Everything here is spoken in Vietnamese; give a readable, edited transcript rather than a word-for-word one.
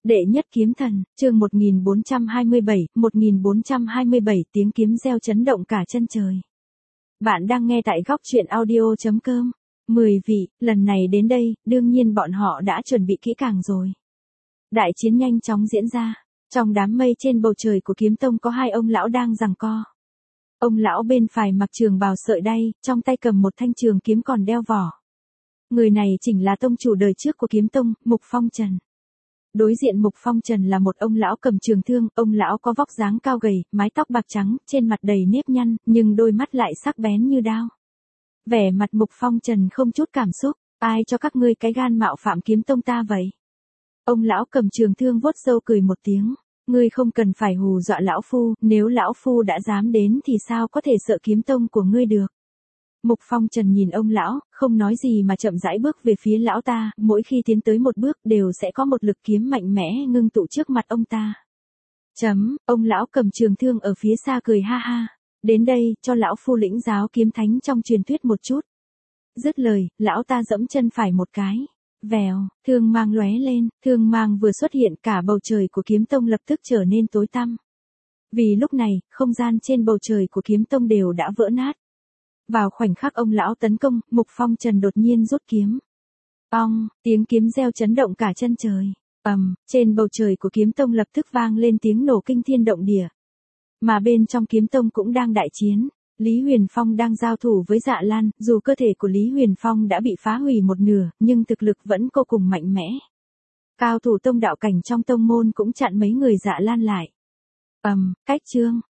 Đệ nhất kiếm thần, chương 1427 tiếng kiếm reo chấn động cả chân trời. Bạn đang nghe tại góc truyện audio.com. 10 vị, lần này đến đây, đương nhiên bọn họ đã chuẩn bị kỹ càng rồi. Đại chiến nhanh chóng diễn ra, trong đám mây trên bầu trời của kiếm tông có hai ông lão đang giằng co. Ông lão bên phải mặc trường bào sợi đay, trong tay cầm một thanh trường kiếm còn đeo vỏ. Người này chính là tông chủ đời trước của kiếm tông, Mục Phong Trần. Đối diện Mục Phong Trần là một ông lão cầm trường thương, ông lão có vóc dáng cao gầy, mái tóc bạc trắng, trên mặt đầy nếp nhăn, nhưng đôi mắt lại sắc bén như đao. Vẻ mặt Mục Phong Trần không chút cảm xúc, ai cho các ngươi cái gan mạo phạm kiếm tông ta vậy? Ông lão cầm trường thương vuốt râu cười một tiếng, ngươi không cần phải hù dọa lão phu, nếu lão phu đã dám đến thì sao có thể sợ kiếm tông của ngươi được. Mục Phong Trần nhìn ông lão, không nói gì mà chậm rãi bước về phía lão ta, mỗi khi tiến tới một bước đều sẽ có một lực kiếm mạnh mẽ ngưng tụ trước mặt ông ta. Ông lão cầm trường thương ở phía xa cười ha ha, đến đây, cho lão phu lĩnh giáo kiếm thánh trong truyền thuyết một chút. Dứt lời, lão ta giẫm chân phải một cái. Vèo, thương mang lóe lên, thương mang vừa xuất hiện cả bầu trời của kiếm tông lập tức trở nên tối tăm. Vì lúc này, không gian trên bầu trời của kiếm tông đều đã vỡ nát. Vào khoảnh khắc ông lão tấn công, Mục Phong Trần đột nhiên rút kiếm. Ong, tiếng kiếm reo chấn động cả chân trời. Trên bầu trời của kiếm tông lập tức vang lên tiếng nổ kinh thiên động địa. Mà bên trong kiếm tông cũng đang đại chiến. Lý Huyền Phong đang giao thủ với Dạ Lan, dù cơ thể của Lý Huyền Phong đã bị phá hủy một nửa, nhưng thực lực vẫn vô cùng mạnh mẽ. Cao thủ tông đạo cảnh trong tông môn cũng chặn mấy người Dạ Lan lại. Cách chương,